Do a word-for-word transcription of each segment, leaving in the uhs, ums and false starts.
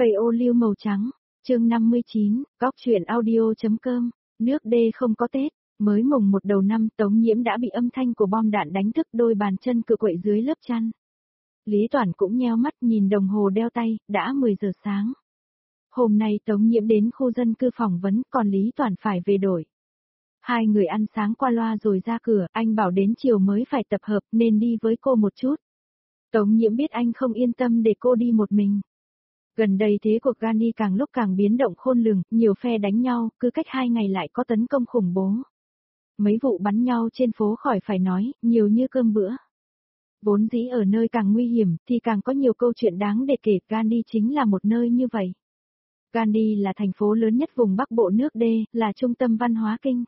Cây ô liu màu trắng, chương năm mươi chín, góc truyện audio.com, nước đê không có Tết, mới mùng một đầu năm Tống Nhiễm đã bị âm thanh của bom đạn đánh thức đôi bàn chân cựa quậy dưới lớp chăn. Lý Toản cũng nheo mắt nhìn đồng hồ đeo tay, đã mười giờ sáng. Hôm nay Tống Nhiễm đến khu dân cư phỏng vấn, còn Lý Toản phải về đổi. Hai người ăn sáng qua loa rồi ra cửa, anh bảo đến chiều mới phải tập hợp nên đi với cô một chút. Tống Nhiễm biết anh không yên tâm để cô đi một mình. Gần đây thế cuộc Gandhi càng lúc càng biến động khôn lường, nhiều phe đánh nhau, cứ cách hai ngày lại có tấn công khủng bố. Mấy vụ bắn nhau trên phố khỏi phải nói, nhiều như cơm bữa. Vốn dĩ ở nơi càng nguy hiểm thì càng có nhiều câu chuyện đáng để kể, Gandhi chính là một nơi như vậy. Gandhi là thành phố lớn nhất vùng Bắc Bộ nước đê, là trung tâm văn hóa kinh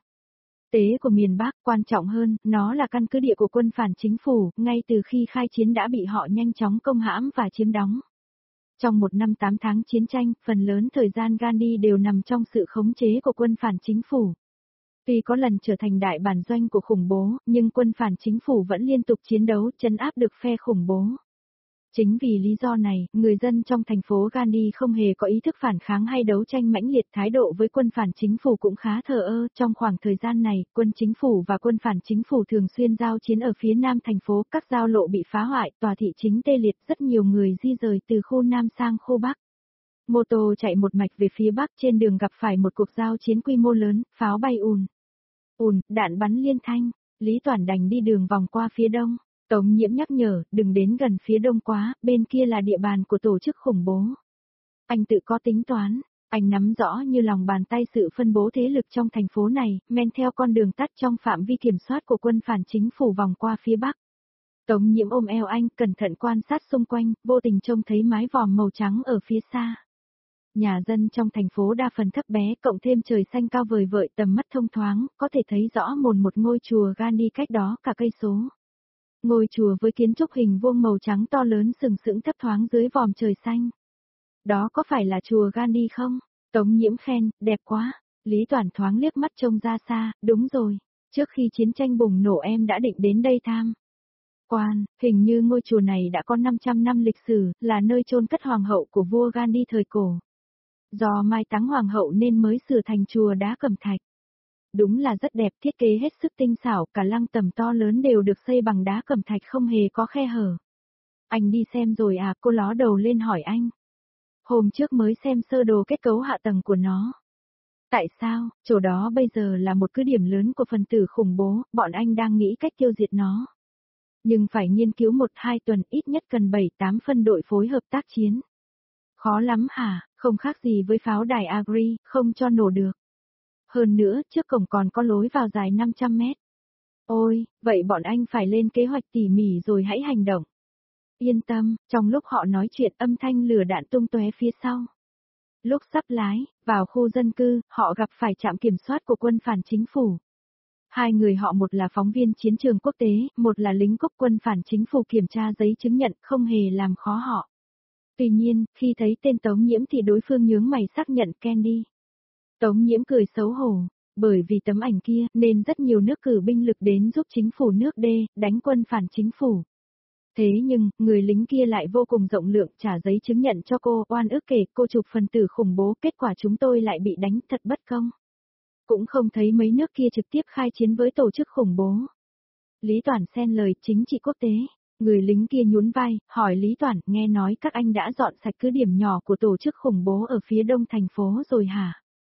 tế của miền Bắc, quan trọng hơn, nó là căn cứ địa của quân phản chính phủ, ngay từ khi khai chiến đã bị họ nhanh chóng công hãm và chiếm đóng. Trong một năm tám tháng chiến tranh, phần lớn thời gian Gandhi đều nằm trong sự khống chế của quân phản chính phủ. Tuy có lần trở thành đại bản doanh của khủng bố, nhưng quân phản chính phủ vẫn liên tục chiến đấu, trấn áp được phe khủng bố. Chính vì lý do này, người dân trong thành phố Gandhi không hề có ý thức phản kháng hay đấu tranh mãnh liệt, thái độ với quân phản chính phủ cũng khá thờ ơ. Trong khoảng thời gian này, quân chính phủ và quân phản chính phủ thường xuyên giao chiến ở phía nam thành phố, các giao lộ bị phá hoại, tòa thị chính tê liệt, rất nhiều người di rời từ khu nam sang khu bắc. Mô tô chạy một mạch về phía bắc, trên đường gặp phải một cuộc giao chiến quy mô lớn, pháo bay ùn ùn, đạn bắn liên thanh. Lý Toản đành đi đường vòng qua phía đông. Tống Nhiễm nhắc nhở, đừng đến gần phía đông quá, bên kia là địa bàn của tổ chức khủng bố. Anh tự có tính toán, anh nắm rõ như lòng bàn tay sự phân bố thế lực trong thành phố này, men theo con đường tắt trong phạm vi kiểm soát của quân phản chính phủ vòng qua phía bắc. Tống Nhiễm ôm eo anh, cẩn thận quan sát xung quanh, vô tình trông thấy mái vòm màu trắng ở phía xa. Nhà dân trong thành phố đa phần thấp bé, cộng thêm trời xanh cao vời vợi, tầm mắt thông thoáng, có thể thấy rõ mồn một ngôi chùa Gandhi cách đó cả cây số. Ngôi chùa với kiến trúc hình vuông màu trắng to lớn sừng sững thấp thoáng dưới vòm trời xanh. Đó có phải là chùa Gandhi không? Tống Nhiễm khen, đẹp quá. Lý Toản thoáng liếc mắt trông ra xa, đúng rồi. Trước khi chiến tranh bùng nổ em đã định đến đây tham quan, hình như ngôi chùa này đã có năm trăm năm lịch sử, là nơi chôn cất hoàng hậu của vua Gandhi thời cổ. Do mai táng hoàng hậu nên mới sửa thành chùa đá cẩm thạch. Đúng là rất đẹp, thiết kế hết sức tinh xảo, cả lăng tầm to lớn đều được xây bằng đá cẩm thạch không hề có khe hở. Anh đi xem rồi à? Cô ló đầu lên hỏi anh. Hôm trước mới xem sơ đồ kết cấu hạ tầng của nó. Tại sao? Chỗ đó bây giờ là một cứ điểm lớn của phần tử khủng bố, bọn anh đang nghĩ cách tiêu diệt nó. Nhưng phải nghiên cứu một hai tuần, ít nhất cần bảy tám phân đội phối hợp tác chiến. Khó lắm hả? Không khác gì với pháo đài Agri, không cho nổ được. Hơn nữa, trước cổng còn có lối vào dài năm trăm mét. Ôi, vậy bọn anh phải lên kế hoạch tỉ mỉ rồi hãy hành động. Yên tâm, trong lúc họ nói chuyện âm thanh lửa đạn tung tóe phía sau. Lúc sắp lái, vào khu dân cư, họ gặp phải trạm kiểm soát của quân phản chính phủ. Hai người họ một là phóng viên chiến trường quốc tế, một là lính cốc quân phản chính phủ kiểm tra giấy chứng nhận không hề làm khó họ. Tuy nhiên, khi thấy tên Tống Nhiễm thì đối phương nhướng mày xác nhận Candy. Tống Nhiễm cười xấu hổ, bởi vì tấm ảnh kia nên rất nhiều nước cử binh lực đến giúp chính phủ nước đê, đánh quân phản chính phủ. Thế nhưng, người lính kia lại vô cùng rộng lượng trả giấy chứng nhận cho cô, oan ức kể cô chụp phần tử khủng bố, kết quả chúng tôi lại bị đánh, thật bất công. Cũng không thấy mấy nước kia trực tiếp khai chiến với tổ chức khủng bố. Lý Toản xen lời, chính trị quốc tế. Người lính kia nhún vai, hỏi Lý Toản, nghe nói các anh đã dọn sạch cứ điểm nhỏ của tổ chức khủng bố ở phía đông thành phố rồi hả?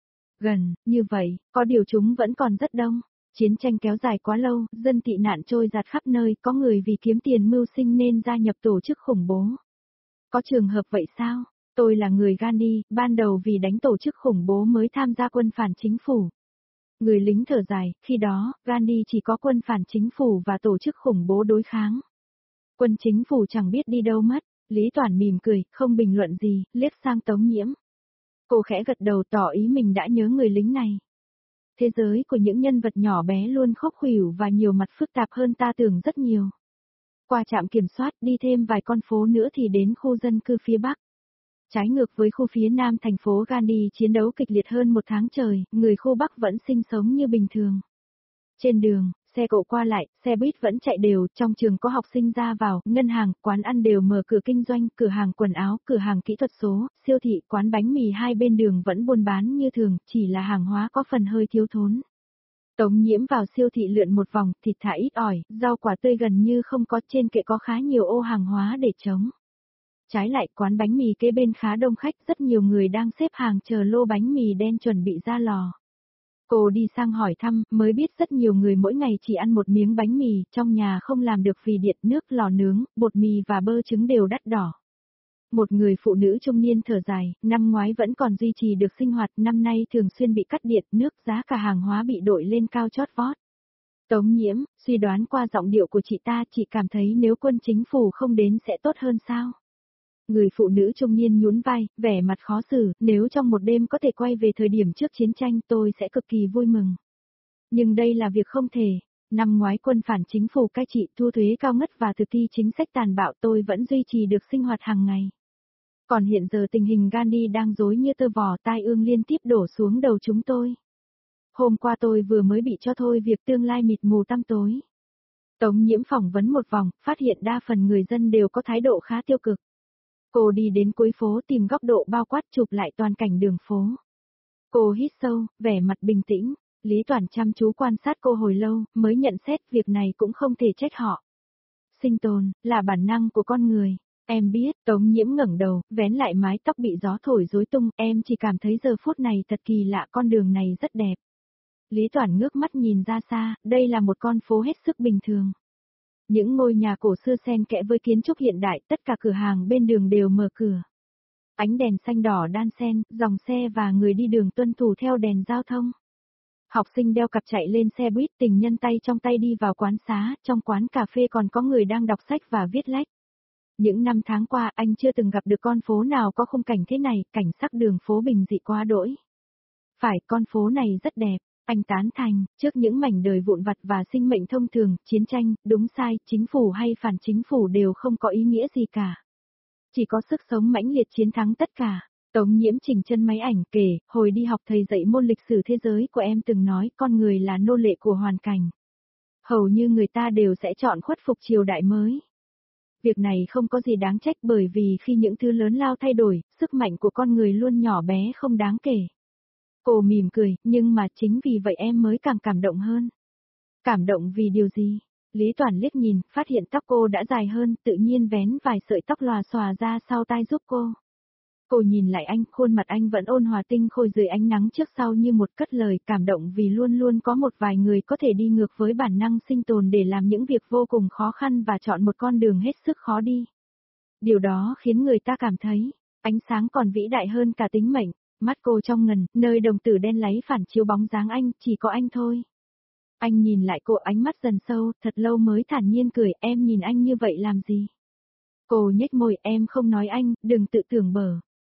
Gần, như vậy, có điều chúng vẫn còn rất đông. Chiến tranh kéo dài quá lâu, dân tị nạn trôi dạt khắp nơi, có người vì kiếm tiền mưu sinh nên gia nhập tổ chức khủng bố. Có trường hợp vậy sao? Tôi là người Gandhi, ban đầu vì đánh tổ chức khủng bố mới tham gia quân phản chính phủ. Người lính thở dài, khi đó, Gandhi chỉ có quân phản chính phủ và tổ chức khủng bố đối kháng. Quân chính phủ chẳng biết đi đâu mất. Lý Toản mỉm cười, không bình luận gì, liếc sang Tống Nhiễm. Cô khẽ gật đầu tỏ ý mình đã nhớ người lính này. Thế giới của những nhân vật nhỏ bé luôn khốc khuỷu và nhiều mặt phức tạp hơn ta tưởng rất nhiều. Qua trạm kiểm soát, đi thêm vài con phố nữa thì đến khu dân cư phía Bắc. Trái ngược với khu phía Nam thành phố Gandhi chiến đấu kịch liệt hơn một tháng trời, người khu Bắc vẫn sinh sống như bình thường. Trên đường, xe cộ qua lại, xe buýt vẫn chạy đều, trong trường có học sinh ra vào, ngân hàng, quán ăn đều mở cửa kinh doanh, cửa hàng quần áo, cửa hàng kỹ thuật số, siêu thị, quán bánh mì hai bên đường vẫn buôn bán như thường, chỉ là hàng hóa có phần hơi thiếu thốn. Tống Nhiễm vào siêu thị lượn một vòng, thịt thả ít ỏi, rau quả tươi gần như không có, trên kệ có khá nhiều ô hàng hóa để trống. Trái lại, quán bánh mì kế bên khá đông khách, rất nhiều người đang xếp hàng chờ lô bánh mì đen chuẩn bị ra lò. Cô đi sang hỏi thăm, mới biết rất nhiều người mỗi ngày chỉ ăn một miếng bánh mì, trong nhà không làm được vì điện, nước, lò nướng, bột mì và bơ trứng đều đắt đỏ. Một người phụ nữ trung niên thở dài, năm ngoái vẫn còn duy trì được sinh hoạt, năm nay thường xuyên bị cắt điện, nước, giá cả hàng hóa bị đội lên cao chót vót. Tống Nhiễm, suy đoán qua giọng điệu của chị ta, chị cảm thấy nếu quân chính phủ không đến sẽ tốt hơn sao? Người phụ nữ trung niên nhún vai, vẻ mặt khó xử, nếu trong một đêm có thể quay về thời điểm trước chiến tranh tôi sẽ cực kỳ vui mừng. Nhưng đây là việc không thể. Năm ngoái quân phản chính phủ cai trị thu thuế cao ngất và thực thi chính sách tàn bạo tôi vẫn duy trì được sinh hoạt hàng ngày. Còn hiện giờ tình hình Gandhi đang rối như tơ vò, tai ương liên tiếp đổ xuống đầu chúng tôi. Hôm qua tôi vừa mới bị cho thôi việc tương lai mịt mù tăm tối. Tống Nhiễm phỏng vấn một vòng, phát hiện đa phần người dân đều có thái độ khá tiêu cực. Cô đi đến cuối phố tìm góc độ bao quát chụp lại toàn cảnh đường phố. Cô hít sâu, vẻ mặt bình tĩnh, Lý Toản chăm chú quan sát cô hồi lâu, mới nhận xét việc này cũng không thể trách họ. Sinh tồn, là bản năng của con người. Em biết, Tống Nhiễm ngẩng đầu, vén lại mái tóc bị gió thổi rối tung, em chỉ cảm thấy giờ phút này thật kỳ lạ, con đường này rất đẹp. Lý Toản ngước mắt nhìn ra xa, đây là một con phố hết sức bình thường. Những ngôi nhà cổ xưa xen kẽ với kiến trúc hiện đại, tất cả cửa hàng bên đường đều mở cửa. Ánh đèn xanh đỏ đan xen, dòng xe và người đi đường tuân thủ theo đèn giao thông. Học sinh đeo cặp chạy lên xe buýt, tình nhân tay trong tay đi vào quán xá, trong quán cà phê còn có người đang đọc sách và viết lách. Những năm tháng qua anh chưa từng gặp được con phố nào có khung cảnh thế này, cảnh sắc đường phố bình dị quá đỗi. Phải, con phố này rất đẹp. Anh tán thành, trước những mảnh đời vụn vặt và sinh mệnh thông thường, chiến tranh, đúng sai, chính phủ hay phản chính phủ đều không có ý nghĩa gì cả. Chỉ có sức sống mãnh liệt chiến thắng tất cả. Tống Nhiễm chỉnh chân máy ảnh kể, hồi đi học thầy dạy môn lịch sử thế giới của em từng nói con người là nô lệ của hoàn cảnh. Hầu như người ta đều sẽ chọn khuất phục triều đại mới. Việc này không có gì đáng trách bởi vì khi những thứ lớn lao thay đổi, sức mạnh của con người luôn nhỏ bé không đáng kể. Cô mỉm cười, nhưng mà chính vì vậy em mới càng cảm động hơn. Cảm động vì điều gì? Lý Toản liếc nhìn, phát hiện tóc cô đã dài hơn, tự nhiên vén vài sợi tóc lòa xòa ra sau tai giúp cô. Cô nhìn lại anh, khuôn mặt anh vẫn ôn hòa tinh khôi dưới ánh nắng trước sau như một cất lời cảm động vì luôn luôn có một vài người có thể đi ngược với bản năng sinh tồn để làm những việc vô cùng khó khăn và chọn một con đường hết sức khó đi. Điều đó khiến người ta cảm thấy, ánh sáng còn vĩ đại hơn cả tính mệnh. Mắt cô trong ngần, nơi đồng tử đen láy phản chiếu bóng dáng anh, chỉ có anh thôi. Anh nhìn lại cô, ánh mắt dần sâu, thật lâu mới thản nhiên cười, em nhìn anh như vậy làm gì? Cô nhếch môi, em không nói anh, đừng tự tưởng bở.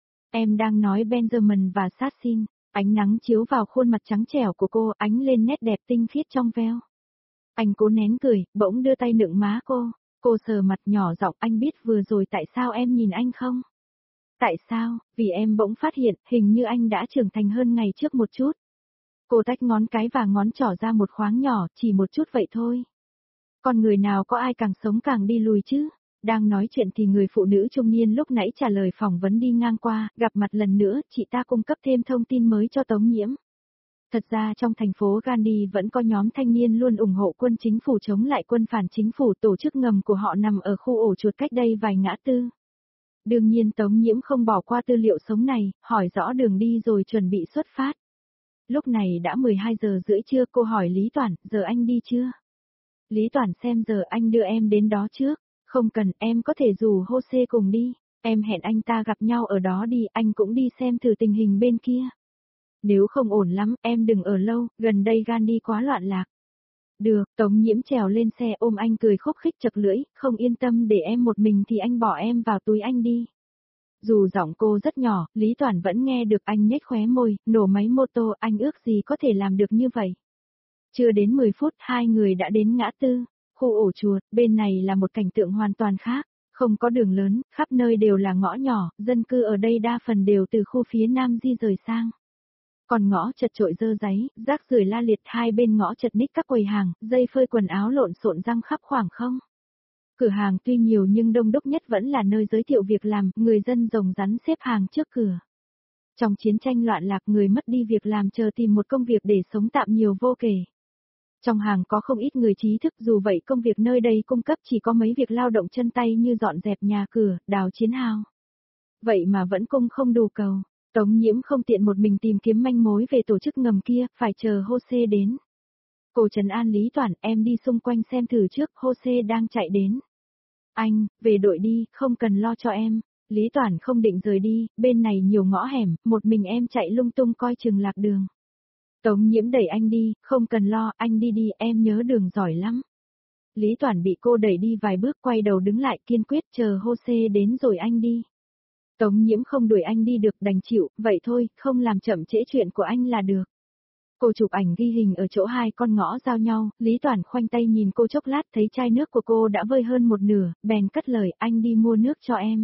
Em đang nói Benjamin và Sassin. Ánh nắng chiếu vào khuôn mặt trắng trẻo của cô, ánh lên nét đẹp tinh khiết trong veo. Anh cố nén cười, bỗng đưa tay nựng má cô. Cô sờ mặt nhỏ giọng, anh biết vừa rồi tại sao em nhìn anh không? Tại sao? Vì em bỗng phát hiện, hình như anh đã trưởng thành hơn ngày trước một chút. Cô tách ngón cái và ngón trỏ ra một khoáng nhỏ, chỉ một chút vậy thôi. Con người nào có ai càng sống càng đi lùi chứ? Đang nói chuyện thì người phụ nữ trung niên lúc nãy trả lời phỏng vấn đi ngang qua, gặp mặt lần nữa, chị ta cung cấp thêm thông tin mới cho Tống Nhiễm. Thật ra trong thành phố Gandhi vẫn có nhóm thanh niên luôn ủng hộ quân chính phủ chống lại quân phản chính phủ, tổ chức ngầm của họ nằm ở khu ổ chuột cách đây vài ngã tư. Đương nhiên Tống Nhiễm không bỏ qua tư liệu sống này, hỏi rõ đường đi rồi chuẩn bị xuất phát. Lúc này đã mười hai giờ rưỡi trưa, cô hỏi Lý Toản, giờ anh đi chưa? Lý Toản xem giờ, anh đưa em đến đó trước. Không cần, em có thể rủ Jose cùng đi. Em hẹn anh ta gặp nhau ở đó đi, anh cũng đi xem thử tình hình bên kia. Nếu không ổn lắm, em đừng ở lâu, gần đây Gandhi quá loạn lạc. Được, Tống Nhiễm trèo lên xe ôm anh cười khúc khích chật lưỡi, không yên tâm để em một mình thì anh bỏ em vào túi anh đi. Dù giọng cô rất nhỏ, Lý Toản vẫn nghe được anh nhếch khóe môi, nổ máy mô tô, anh ước gì có thể làm được như vậy. Chưa đến mười phút, hai người đã đến ngã tư, khu ổ chuột, bên này là một cảnh tượng hoàn toàn khác, không có đường lớn, khắp nơi đều là ngõ nhỏ, dân cư ở đây đa phần đều từ khu phía nam di rời sang. Còn ngõ chật chội dơ dáy, rác rưởi la liệt, hai bên ngõ chật ních các quầy hàng, dây phơi quần áo lộn xộn răng khắp khoảng không. Cửa hàng tuy nhiều nhưng đông đúc nhất vẫn là nơi giới thiệu việc làm, người dân rồng rắn xếp hàng trước cửa. Trong chiến tranh loạn lạc, người mất đi việc làm chờ tìm một công việc để sống tạm nhiều vô kể. Trong hàng có không ít người trí thức, dù vậy công việc nơi đây cung cấp chỉ có mấy việc lao động chân tay như dọn dẹp nhà cửa, đào chiến hào. Vậy mà vẫn cung không đủ cầu. Tống Nhiễm không tiện một mình tìm kiếm manh mối về tổ chức ngầm kia, phải chờ Jose đến. Cô trấn an Lý Toản, em đi xung quanh xem thử trước, Jose đang chạy đến. Anh, về đội đi, không cần lo cho em. Lý Toản không định rời đi, bên này nhiều ngõ hẻm, một mình em chạy lung tung coi chừng lạc đường. Tống Nhiễm đẩy anh đi, không cần lo, anh đi đi, em nhớ đường giỏi lắm. Lý Toản bị cô đẩy đi vài bước, quay đầu đứng lại kiên quyết, chờ Jose đến rồi anh đi. Tống Nhiễm không đuổi anh đi được, đành chịu, vậy thôi, không làm chậm trễ chuyện của anh là được. Cô chụp ảnh ghi hình ở chỗ hai con ngõ giao nhau, Lý Toản khoanh tay nhìn cô chốc lát, thấy chai nước của cô đã vơi hơn một nửa, bèn cất lời, anh đi mua nước cho em.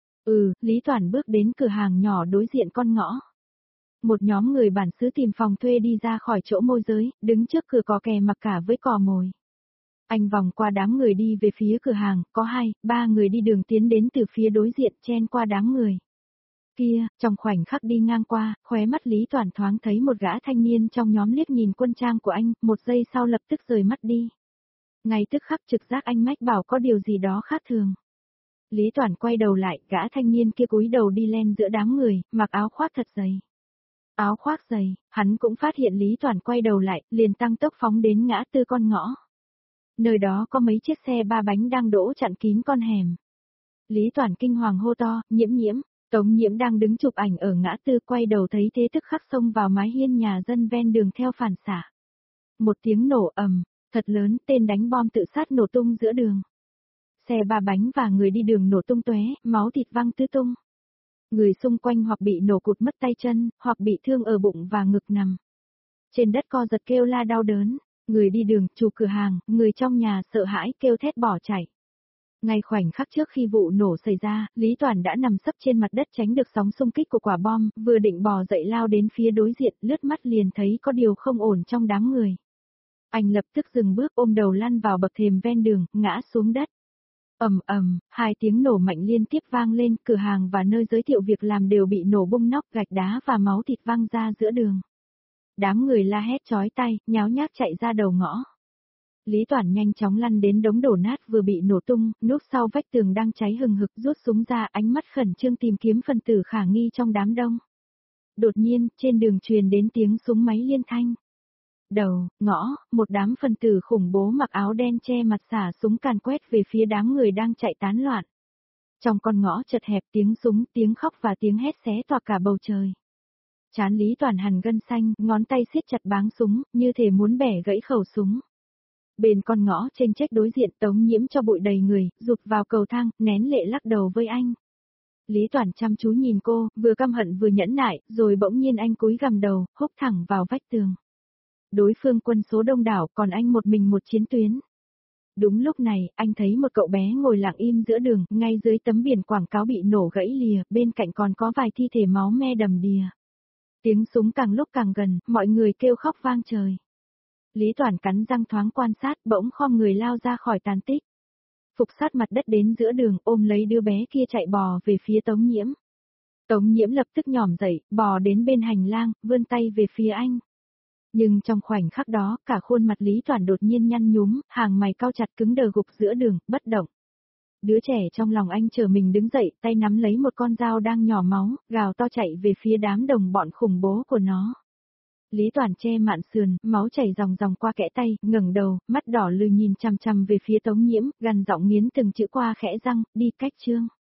Ừ, Lý Toản bước đến cửa hàng nhỏ đối diện con ngõ. Một nhóm người bản xứ tìm phòng thuê đi ra khỏi chỗ môi giới, đứng trước cửa cò kè mặc cả với cò mồi. Anh vòng qua đám người đi về phía cửa hàng, có hai, ba người đi đường tiến đến từ phía đối diện, chen qua đám người. Kia, trong khoảnh khắc đi ngang qua, khóe mắt Lý Toản thoáng thấy một gã thanh niên trong nhóm liếc nhìn quân trang của anh, một giây sau lập tức rời mắt đi. Ngay tức khắc trực giác anh mách bảo có điều gì đó khác thường. Lý Toản quay đầu lại, gã thanh niên kia cúi đầu đi len giữa đám người, mặc áo khoác thật dày. Áo khoác dày, hắn cũng phát hiện Lý Toản quay đầu lại, liền tăng tốc phóng đến ngã tư con ngõ. Nơi đó có mấy chiếc xe ba bánh đang đỗ chặn kín con hẻm. Lý Toản kinh hoàng hô to, Nhiễm Nhiễm. Tống Nhiễm đang đứng chụp ảnh ở ngã tư, quay đầu thấy thế tức khắc xông vào mái hiên nhà dân ven đường theo phản xạ. Một tiếng nổ ầm, thật lớn, tên đánh bom tự sát nổ tung giữa đường. Xe ba bánh và người đi đường nổ tung tóe, máu thịt văng tứ tung. Người xung quanh hoặc bị nổ cụt mất tay chân, hoặc bị thương ở bụng và ngực nằm. Trên đất co giật kêu la đau đớn, người đi đường, chủ cửa hàng, người trong nhà sợ hãi kêu thét bỏ chạy. Ngay khoảnh khắc trước khi vụ nổ xảy ra, Lý Toản đã nằm sấp trên mặt đất tránh được sóng xung kích của quả bom, vừa định bò dậy lao đến phía đối diện, lướt mắt liền thấy có điều không ổn trong đám người. Anh lập tức dừng bước, ôm đầu lăn vào bậc thềm ven đường, ngã xuống đất. Ầm ầm, hai tiếng nổ mạnh liên tiếp vang lên, cửa hàng và nơi giới thiệu việc làm đều bị nổ bung nóc, gạch đá và máu thịt văng ra giữa đường. Đám người la hét chói tai, nháo nhác chạy ra đầu ngõ. Lý Toản nhanh chóng lăn đến đống đổ nát vừa bị nổ tung, núp sau vách tường đang cháy hừng hực, rút súng ra, ánh mắt khẩn trương tìm kiếm phần tử khả nghi trong đám đông. Đột nhiên, trên đường truyền đến tiếng súng máy liên thanh. Đầu, ngõ, một đám phần tử khủng bố mặc áo đen che mặt xả súng càn quét về phía đám người đang chạy tán loạn. Trong con ngõ chật hẹp, tiếng súng, tiếng khóc và tiếng hét xé toạc cả bầu trời. Trán Lý Toản hằn gân xanh, ngón tay siết chặt báng súng, như thể muốn bẻ gãy khẩu súng. Bên con ngõ chênh chếch đối diện, Tống Nhiễm cho bụi đầy người, rụt vào cầu thang, nén lệ lắc đầu với anh. Lý Toản chăm chú nhìn cô, vừa căm hận vừa nhẫn nại, rồi bỗng nhiên anh cúi gằm đầu, húc thẳng vào vách tường. Đối phương quân số đông đảo, còn anh một mình một chiến tuyến. Đúng lúc này, anh thấy một cậu bé ngồi lặng im giữa đường, ngay dưới tấm biển quảng cáo bị nổ gãy lìa, bên cạnh còn có vài thi thể máu me đầm đìa. Tiếng súng càng lúc càng gần, mọi người kêu khóc vang trời. Lý Toản cắn răng thoáng quan sát, bỗng khom người lao ra khỏi tàn tích. Phục sát mặt đất đến giữa đường, ôm lấy đứa bé kia chạy bò về phía Tống Nhiễm. Tống Nhiễm lập tức nhỏm dậy, bò đến bên hành lang, vươn tay về phía anh. Nhưng trong khoảnh khắc đó, cả khuôn mặt Lý Toản đột nhiên nhăn nhúm, hàng mày cau chặt cứng đờ gục giữa đường, bất động. Đứa trẻ trong lòng anh chờ mình đứng dậy, tay nắm lấy một con dao đang nhỏ máu, gào to chạy về phía đám đồng bọn khủng bố của nó. Lý Toản che mạn sườn, máu chảy ròng ròng qua kẽ tay, ngẩng đầu, mắt đỏ lừ nhìn chằm chằm về phía Tống Nhiễm, gằn giọng nghiến từng chữ qua khẽ răng, đi cách Trương.